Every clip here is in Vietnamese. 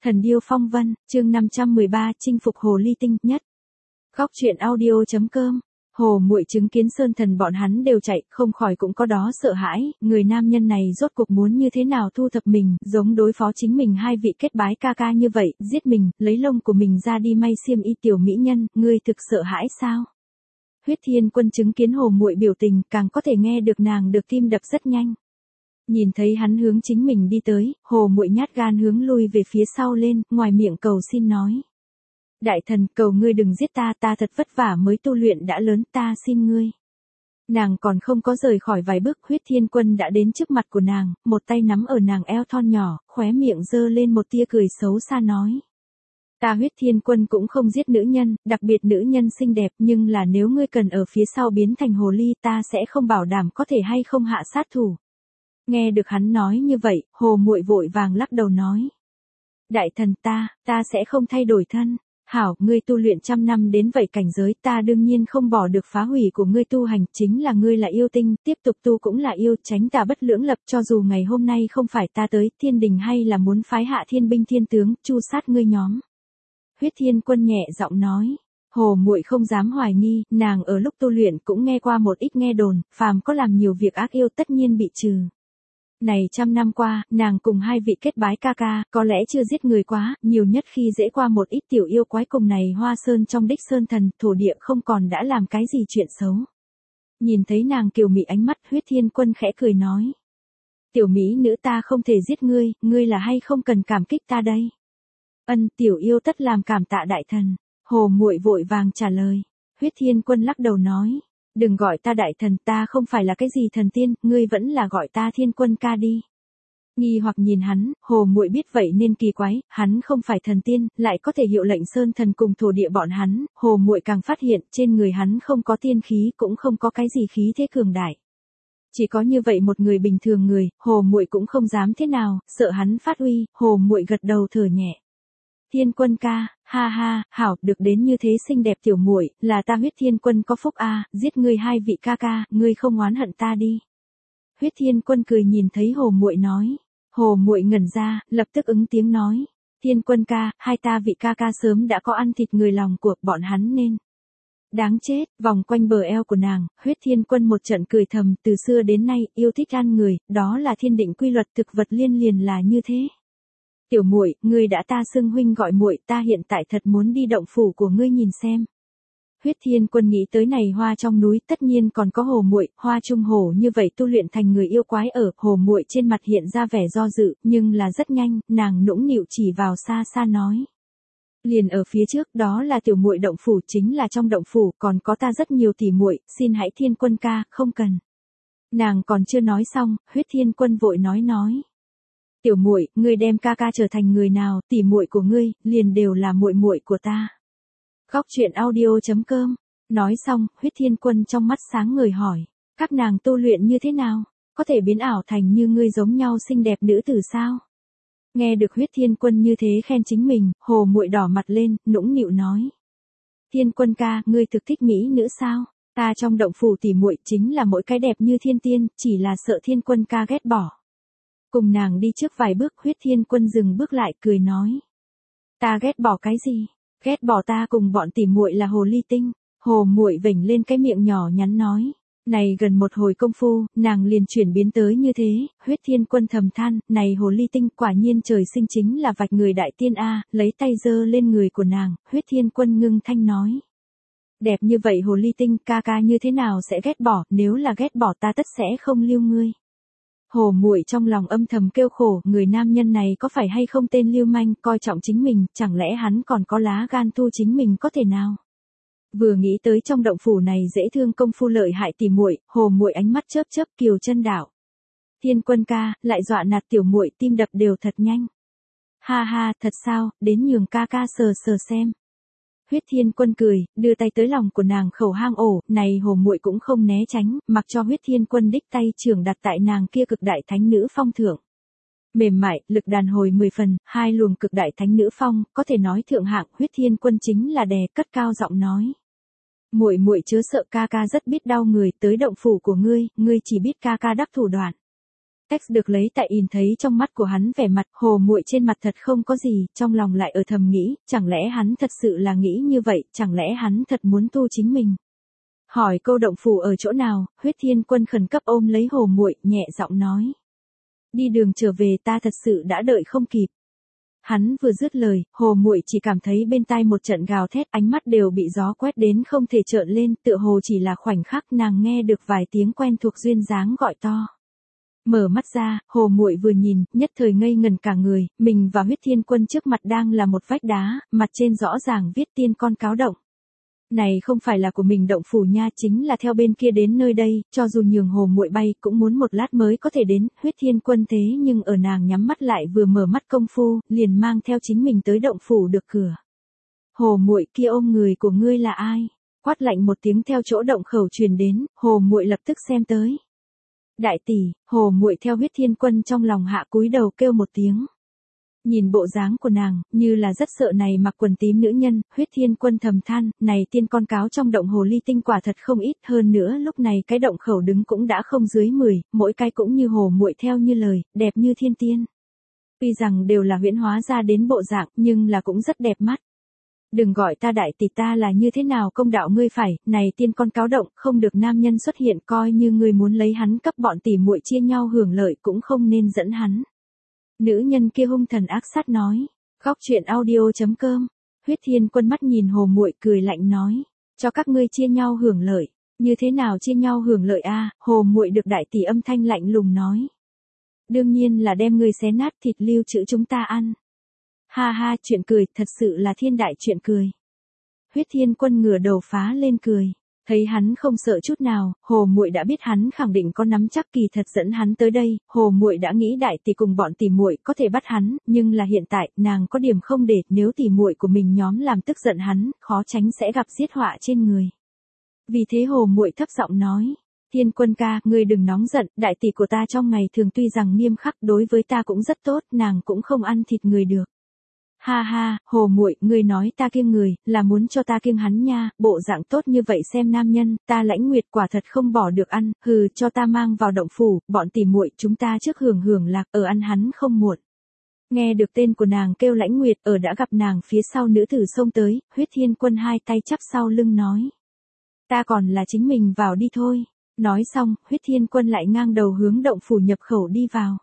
Thần điêu phong vân, chương 513, chinh phục hồ ly tinh nhất. Góc truyện audio.com. Hồ Muội chứng kiến Sơn Thần bọn hắn đều chạy, không khỏi cũng có đó sợ hãi, người nam nhân này rốt cuộc muốn như thế nào thu thập mình, giống đối phó chính mình hai vị kết bái ca ca như vậy, giết mình, lấy lông của mình ra đi may xiêm y tiểu mỹ nhân, ngươi thực sợ hãi sao? Huyết Thiên Quân chứng kiến Hồ Muội biểu tình, càng có thể nghe được nàng được tim đập rất nhanh. Nhìn thấy hắn hướng chính mình đi tới, Hồ Muội nhát gan hướng lui về phía sau lên, ngoài miệng cầu xin nói. Đại thần, cầu ngươi đừng giết ta, ta thật vất vả mới tu luyện đã lớn, ta xin ngươi. Nàng còn không có rời khỏi vài bước, Huyết Thiên Quân đã đến trước mặt của nàng, một tay nắm ở nàng eo thon nhỏ, khóe miệng giơ lên một tia cười xấu xa nói. Ta Huyết Thiên Quân cũng không giết nữ nhân, đặc biệt nữ nhân xinh đẹp, nhưng là nếu ngươi cần ở phía sau biến thành hồ ly, ta sẽ không bảo đảm có thể hay không hạ sát thủ. Nghe được hắn nói như vậy, Hồ Muội vội vàng lắc đầu nói. Đại thần ta sẽ không thay đổi thân. Hảo, ngươi tu luyện trăm năm đến vậy cảnh giới, ta đương nhiên không bỏ được phá hủy của ngươi tu hành, chính là ngươi là yêu tinh, tiếp tục tu cũng là yêu, tránh tà bất lưỡng lập, cho dù ngày hôm nay không phải ta tới, thiên đình hay là muốn phái hạ thiên binh thiên tướng, chu sát ngươi nhóm. Huyết Thiên Quân nhẹ giọng nói. Hồ Muội không dám hoài nghi, nàng ở lúc tu luyện cũng nghe qua một ít nghe đồn, phàm có làm nhiều việc ác yêu tất nhiên bị trừ. Này trăm năm qua, nàng cùng hai vị kết bái ca ca, có lẽ chưa giết người quá, nhiều nhất khi dễ qua một ít tiểu yêu quái cùng này Hoa Sơn trong đích Sơn Thần, thổ địa không còn đã làm cái gì chuyện xấu. Nhìn thấy nàng kiều mị ánh mắt, Huyết Thiên Quân khẽ cười nói. Tiểu mỹ nữ ta không thể giết ngươi, ngươi là hay không cần cảm kích ta đây. Ân, tiểu yêu tất làm cảm tạ đại thần. Hồ Muội vội vàng trả lời. Huyết Thiên Quân lắc đầu nói. Đừng gọi ta đại thần, ta không phải là cái gì thần tiên, ngươi vẫn là gọi ta Thiên Quân ca đi. Nghi hoặc nhìn hắn, Hồ Muội biết vậy nên kỳ quái, hắn không phải thần tiên, lại có thể hiệu lệnh Sơn Thần cùng thổ địa bọn hắn, Hồ Muội càng phát hiện trên người hắn không có tiên khí, cũng không có cái gì khí thế cường đại. Chỉ có như vậy một người bình thường người, Hồ Muội cũng không dám thế nào, sợ hắn phát uy, Hồ Muội gật đầu thở nhẹ. Thiên Quân ca, ha ha, hảo, được đến như thế xinh đẹp tiểu muội, là ta Huyết Thiên Quân có phúc a, giết ngươi hai vị ca ca, ngươi không oán hận ta đi. Huyết Thiên Quân cười nhìn thấy Hồ Muội nói. Hồ Muội ngẩn ra, lập tức ứng tiếng nói. Thiên Quân ca, hai ta vị ca ca sớm đã có ăn thịt người lòng của bọn hắn nên. Đáng chết, vòng quanh bờ eo của nàng, Huyết Thiên Quân một trận cười thầm, từ xưa đến nay, yêu thích ăn người, đó là thiên định quy luật, thực vật liên liền là như thế. Tiểu muội, ngươi đã ta xưng huynh gọi muội, ta hiện tại thật muốn đi động phủ của ngươi nhìn xem. Huyết Thiên Quân nghĩ tới này hoa trong núi, tất nhiên còn có Hồ Muội, hoa trung hồ như vậy tu luyện thành người yêu quái ở, Hồ Muội trên mặt hiện ra vẻ do dự, nhưng là rất nhanh, nàng nũng nịu chỉ vào xa xa nói. Liền ở phía trước, đó là tiểu muội động phủ, chính là trong động phủ, còn có ta rất nhiều tỷ muội, xin hãy Thiên Quân ca, không cần. Nàng còn chưa nói xong, Huyết Thiên Quân vội nói. Tiểu muội, ngươi đem ca ca trở thành người nào, tỷ muội của ngươi, liền đều là muội muội của ta. Góc truyện audio.com. Nói xong, Huyết Thiên Quân trong mắt sáng ngời hỏi. Các nàng tu luyện như thế nào? Có thể biến ảo thành như ngươi giống nhau xinh đẹp nữ tử sao? Nghe được Huyết Thiên Quân như thế khen chính mình, Hồ Muội đỏ mặt lên, nũng nịu nói. Thiên Quân ca, ngươi thực thích mỹ nữ sao? Ta trong động phủ tỷ muội chính là mỗi cái đẹp như thiên tiên, chỉ là sợ Thiên Quân ca ghét bỏ. Cùng nàng đi trước vài bước, Huyết Thiên Quân dừng bước lại cười nói. Ta ghét bỏ cái gì? Ghét bỏ ta cùng bọn tỉ muội là hồ ly tinh. Hồ Muội vểnh lên cái miệng nhỏ nhắn nói. Này gần một hồi công phu, nàng liền chuyển biến tới như thế, Huyết Thiên Quân thầm than, này hồ ly tinh quả nhiên trời sinh chính là vạch người đại tiên a, lấy tay giơ lên người của nàng, Huyết Thiên Quân ngưng thanh nói. Đẹp như vậy hồ ly tinh, ca ca như thế nào sẽ ghét bỏ, nếu là ghét bỏ ta tất sẽ không lưu ngươi. Hồ Muội trong lòng âm thầm kêu khổ, người nam nhân này có phải hay không tên lưu manh, coi trọng chính mình, chẳng lẽ hắn còn có lá gan thu chính mình có thể nào? Vừa nghĩ tới trong động phủ này dễ thương công phu lợi hại tỷ muội, Hồ Muội ánh mắt chớp chớp kiều chân đảo. Thiên Quân ca, lại dọa nạt tiểu muội, tim đập đều thật nhanh. Ha ha, thật sao, đến nhường ca ca sờ sờ xem. Huyết Thiên Quân cười, đưa tay tới lòng của nàng khẩu hang ổ, này Hồ Muội cũng không né tránh, mặc cho Huyết Thiên Quân đích tay trưởng đặt tại nàng kia cực đại thánh nữ phong thượng. Mềm mại, lực đàn hồi 10 phần, hai luồng cực đại thánh nữ phong, có thể nói thượng hạng, Huyết Thiên Quân chính là đè cất cao giọng nói. Muội muội chớ sợ, ca ca rất biết đau người, tới động phủ của ngươi, ngươi chỉ biết ca ca đắc thủ đoạn. X được lấy tại in thấy trong mắt của hắn vẻ mặt Hồ Muội trên mặt thật không có gì, trong lòng lại ở thầm nghĩ, chẳng lẽ hắn thật sự là nghĩ như vậy, chẳng lẽ hắn thật muốn tu chính mình. Hỏi câu động phủ ở chỗ nào, Huyết Thiên Quân khẩn cấp ôm lấy Hồ Muội, nhẹ giọng nói. Đi đường trở về ta thật sự đã đợi không kịp. Hắn vừa dứt lời, Hồ Muội chỉ cảm thấy bên tai một trận gào thét, ánh mắt đều bị gió quét đến không thể trợn lên, tựa hồ chỉ là khoảnh khắc nàng nghe được vài tiếng quen thuộc duyên dáng gọi to. Mở mắt ra, Hồ Muội vừa nhìn, nhất thời ngây ngần cả người, mình và Huyết Thiên Quân trước mặt đang là một vách đá, mặt trên rõ ràng viết tiên con cáo động. Này không phải là của mình động phủ nha, chính là theo bên kia đến nơi đây, cho dù nhường Hồ Muội bay cũng muốn một lát mới có thể đến. Huyết Thiên Quân thế nhưng ở nàng nhắm mắt lại vừa mở mắt công phu, liền mang theo chính mình tới động phủ được cửa. Hồ Muội, kia ôm người của ngươi là ai? Quát lạnh một tiếng theo chỗ động khẩu truyền đến, Hồ Muội lập tức xem tới. Đại tỷ. Hồ Muội theo Huyết Thiên Quân trong lòng hạ cúi đầu kêu một tiếng. Nhìn bộ dáng của nàng, như là rất sợ này mặc quần tím nữ nhân, Huyết Thiên Quân thầm than, này tiên con cáo trong động hồ ly tinh quả thật không ít, hơn nữa lúc này cái động khẩu đứng cũng đã không dưới 10, mỗi cái cũng như Hồ Muội theo như lời, đẹp như thiên tiên. Tuy rằng đều là huyễn hóa ra đến bộ dạng, nhưng là cũng rất đẹp mắt. Đừng gọi ta đại tỷ, ta là như thế nào công đạo ngươi phải, này tiên con cáo động, không được nam nhân xuất hiện, coi như ngươi muốn lấy hắn cấp bọn tỷ muội chia nhau hưởng lợi cũng không nên dẫn hắn. Nữ nhân kia hung thần ác sát nói. Góc truyện audio.com. Huyết Thiên Quân mắt nhìn Hồ Muội cười lạnh nói. Cho các ngươi chia nhau hưởng lợi. Như thế nào chia nhau hưởng lợi a? Hồ Muội được đại tỷ âm thanh lạnh lùng nói. Đương nhiên là đem ngươi xé nát thịt lưu trữ chúng ta ăn. Ha ha, chuyện cười, thật sự là thiên đại chuyện cười. Huyết Thiên Quân ngửa đầu phá lên cười. Thấy hắn không sợ chút nào, Hồ Muội đã biết hắn khẳng định có nắm chắc, kỳ thật dẫn hắn tới đây, Hồ Muội đã nghĩ đại tỷ cùng bọn tỷ muội có thể bắt hắn, nhưng là hiện tại, nàng có điểm không để, nếu tỷ muội của mình nhóm làm tức giận hắn, khó tránh sẽ gặp giết họa trên người. Vì thế Hồ Muội thấp giọng nói, Thiên Quân ca, ngươi đừng nóng giận, đại tỷ của ta trong ngày thường tuy rằng nghiêm khắc, đối với ta cũng rất tốt, nàng cũng không ăn thịt người được. Ha ha, Hồ Muội, ngươi nói ta kiêng người, là muốn cho ta kiêng hắn nha, bộ dạng tốt như vậy xem nam nhân, ta Lãnh Nguyệt quả thật không bỏ được ăn, hừ, cho ta mang vào động phủ, bọn tỷ muội chúng ta trước hưởng lạc, ở ăn hắn không muộn. Nghe được tên của nàng kêu Lãnh Nguyệt, ở đã gặp nàng phía sau nữ tử xông tới, Huyết Thiên Quân hai tay chắp sau lưng nói. Ta còn là chính mình vào đi thôi. Nói xong, Huyết Thiên Quân lại ngang đầu hướng động phủ nhập khẩu đi vào.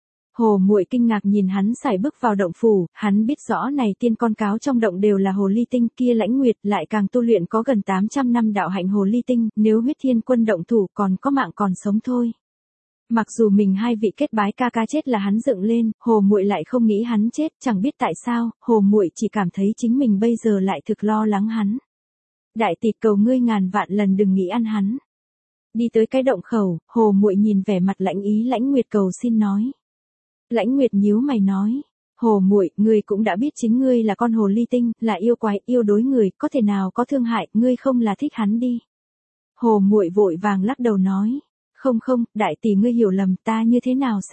Hồ Muội kinh ngạc nhìn hắn sải bước vào động phủ, hắn biết rõ này tiên con cáo trong động đều là hồ ly tinh, kia Lãnh Nguyệt lại càng tu luyện có gần 800 năm đạo hạnh hồ ly tinh, nếu Huyết Thiên Quân động thủ còn có mạng còn sống thôi. Mặc dù mình hai vị kết bái ca ca chết là hắn dựng lên, Hồ Muội lại không nghĩ hắn chết, chẳng biết tại sao, Hồ Muội chỉ cảm thấy chính mình bây giờ lại thực lo lắng hắn. Đại tỷ, cầu ngươi ngàn vạn lần đừng nghĩ ăn hắn. Đi tới cái động khẩu, Hồ Muội nhìn vẻ mặt lãnh ý Lãnh Nguyệt cầu xin nói. Lãnh Nguyệt nhíu mày nói, Hồ Muội, ngươi cũng đã biết chính ngươi là con hồ ly tinh, là yêu quái, yêu đối người, có thể nào có thương hại, ngươi không là thích hắn đi. Hồ Muội vội vàng lắc đầu nói, không, đại tỷ ngươi hiểu lầm, ta như thế nào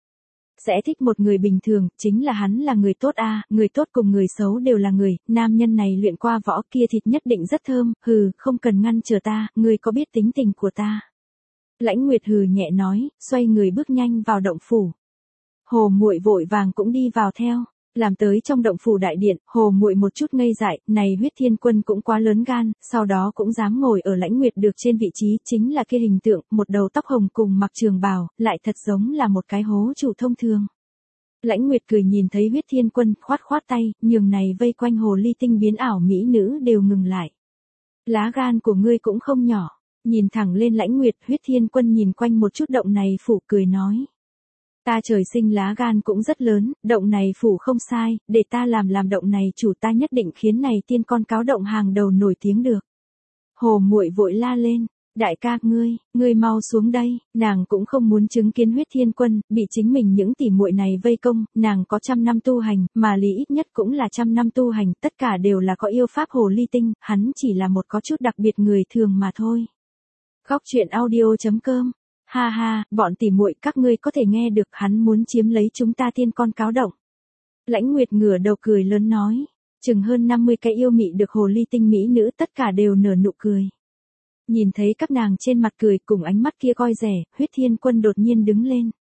sẽ thích một người bình thường, chính là hắn là người tốt a, người tốt cùng người xấu đều là người, nam nhân này luyện qua võ kia thịt nhất định rất thơm, hừ, không cần ngăn chờ ta, ngươi có biết tính tình của ta. Lãnh Nguyệt hừ nhẹ nói, xoay người bước nhanh vào động phủ. Hồ Muội vội vàng cũng đi vào theo, làm tới trong động phủ đại điện, Hồ Muội một chút ngây dại, này Huyết Thiên Quân cũng quá lớn gan, sau đó cũng dám ngồi ở Lãnh Nguyệt được trên vị trí, chính là kia hình tượng, một đầu tóc hồng cùng mặc trường bào, lại thật giống là một cái hố chủ thông thường. Lãnh Nguyệt cười nhìn thấy Huyết Thiên Quân, khoát tay, nhường này vây quanh hồ ly tinh biến ảo mỹ nữ đều ngừng lại. Lá gan của ngươi cũng không nhỏ, nhìn thẳng lên Lãnh Nguyệt, Huyết Thiên Quân nhìn quanh một chút động này phủ cười nói. Ta trời sinh lá gan cũng rất lớn, động này phủ không sai, để ta làm động này chủ, ta nhất định khiến này tiên con cáo động hàng đầu nổi tiếng được. Hồ Muội vội la lên, đại ca, ngươi mau xuống đây, nàng cũng không muốn chứng kiến Huyết Thiên Quân, bị chính mình những tỷ muội này vây công, nàng có 100 năm tu hành, mà lý ít nhất cũng là 100 năm tu hành, tất cả đều là có yêu pháp hồ ly tinh, hắn chỉ là một có chút đặc biệt người thường mà thôi. Góc truyện audio.com. Ha ha, bọn tỷ muội các ngươi có thể nghe được, hắn muốn chiếm lấy chúng ta tiên con cáo động. Lãnh Nguyệt ngửa đầu cười lớn nói, chừng hơn 50 cái yêu mị được hồ ly tinh mỹ nữ tất cả đều nở nụ cười. Nhìn thấy các nàng trên mặt cười cùng ánh mắt kia coi rẻ, Huyết Thiên Quân đột nhiên đứng lên.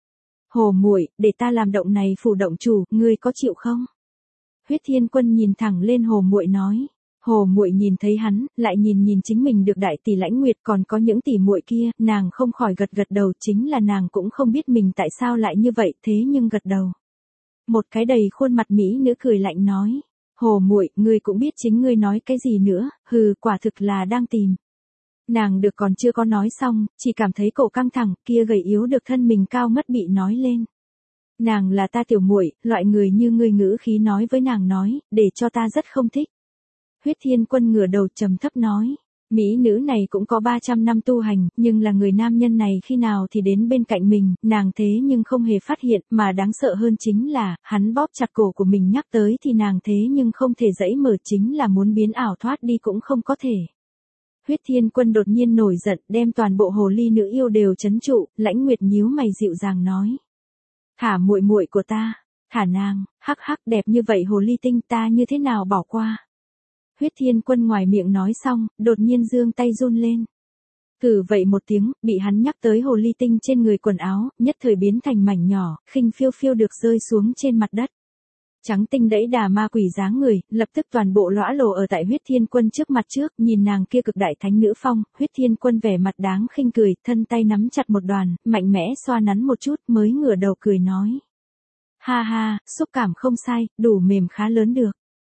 Hồ muội, để ta làm động này phủ động chủ, ngươi có chịu không? Huyết Thiên Quân nhìn thẳng lên Hồ muội nói. Hồ muội nhìn thấy hắn, lại nhìn chính mình được đại tỷ Lãnh Nguyệt còn có những tỷ muội kia, nàng không khỏi gật gật đầu, chính là nàng cũng không biết mình tại sao lại như vậy, thế nhưng gật đầu. Một cái đầy khuôn mặt mỹ nữ cười lạnh nói. Hồ muội, ngươi cũng biết chính ngươi nói cái gì nữa, hừ, quả thực là đang tìm. Nàng được còn chưa có nói xong, chỉ cảm thấy cổ căng thẳng, kia gầy yếu được thân mình cao ngất bị nói lên. Nàng là ta tiểu muội, loại người như ngươi ngữ khí nói với nàng nói, để cho ta rất không thích. Huyết Thiên Quân ngửa đầu trầm thấp nói. Mỹ nữ này cũng có 300 năm tu hành, nhưng là người nam nhân này khi nào thì đến bên cạnh mình, nàng thế nhưng không hề phát hiện, mà đáng sợ hơn chính là, hắn bóp chặt cổ của mình nhắc tới thì nàng thế nhưng không thể dãy mở, chính là muốn biến ảo thoát đi cũng không có thể. Huyết Thiên Quân đột nhiên nổi giận, đem toàn bộ hồ ly nữ yêu đều trấn trụ, Lãnh Nguyệt nhíu mày dịu dàng nói. Thả muội muội của ta, thả nàng, hắc hắc, đẹp như vậy hồ ly tinh ta như thế nào bỏ qua. Huyết Thiên Quân ngoài miệng nói xong, đột nhiên giương tay run lên. Cử vậy một tiếng, bị hắn nhắc tới hồ ly tinh trên người quần áo, nhất thời biến thành mảnh nhỏ, khinh phiêu phiêu được rơi xuống trên mặt đất. Trắng tinh đẫy đà ma quỷ dáng người, lập tức toàn bộ lõa lồ ở tại Huyết Thiên Quân trước mặt trước, nhìn nàng kia cực đại thánh nữ phong, Huyết Thiên Quân vẻ mặt đáng khinh cười, thân tay nắm chặt một đoàn, mạnh mẽ xoa nắn một chút mới ngửa đầu cười nói. Ha ha, xúc cảm không sai, đủ mềm khá lớn được.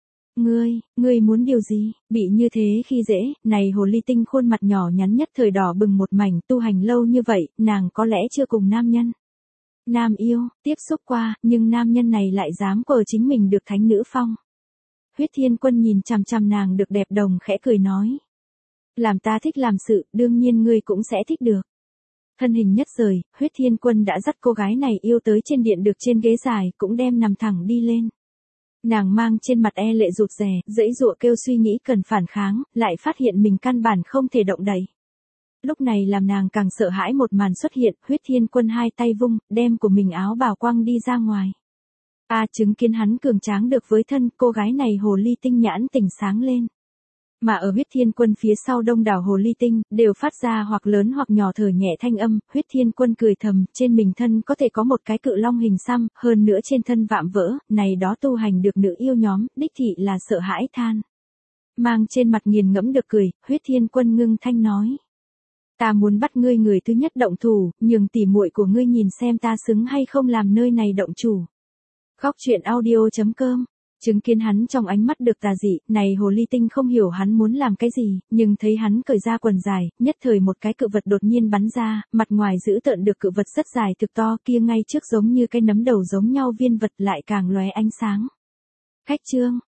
Ngươi muốn điều gì, bị như thế khi dễ, này hồ ly tinh khuôn mặt nhỏ nhắn nhất thời đỏ bừng một mảnh, tu hành lâu như vậy, nàng có lẽ chưa cùng nam nhân. Nam yêu, tiếp xúc qua, nhưng nam nhân này lại dám quờ chính mình được thánh nữ phong. Huyết Thiên Quân nhìn chằm chằm nàng được đẹp đồng khẽ cười nói. Làm ta thích làm sự, đương nhiên ngươi cũng sẽ thích được. Thân hình nhất rời, Huyết Thiên Quân đã dắt cô gái này yêu tới trên điện được trên ghế dài, cũng đem nằm thẳng đi lên. Nàng mang trên mặt e lệ rụt rè, dãy dụa kêu suy nghĩ cần phản kháng, lại phát hiện mình căn bản không thể động đậy. Lúc này làm nàng càng sợ hãi một màn xuất hiện, Huyết Thiên Quân hai tay vung, đem của mình áo bào quăng đi ra ngoài. Chứng kiến hắn cường tráng được với thân, cô gái này hồ ly tinh nhãn tỉnh sáng lên. Mà ở Huyết Thiên Quân phía sau đông đảo hồ ly tinh, đều phát ra hoặc lớn hoặc nhỏ thở nhẹ thanh âm, Huyết Thiên Quân cười thầm, trên mình thân có thể có một cái cự long hình xăm, hơn nữa trên thân vạm vỡ, này đó tu hành được nữ yêu nhóm, đích thị là sợ hãi than. Mang trên mặt nghiền ngẫm được cười, Huyết Thiên Quân ngưng thanh nói. Ta muốn bắt ngươi người thứ nhất động thủ, nhường tỉ muội của ngươi nhìn xem ta xứng hay không làm nơi này động chủ. Góc truyện audio.com. Chứng kiến hắn trong ánh mắt được tà dị, này hồ ly tinh không hiểu hắn muốn làm cái gì, nhưng thấy hắn cởi ra quần dài, nhất thời một cái cự vật đột nhiên bắn ra, mặt ngoài giữ tợn được cự vật rất dài thực to kia ngay trước giống như cái nấm đầu giống nhau viên vật lại càng lóe ánh sáng. Khách chương.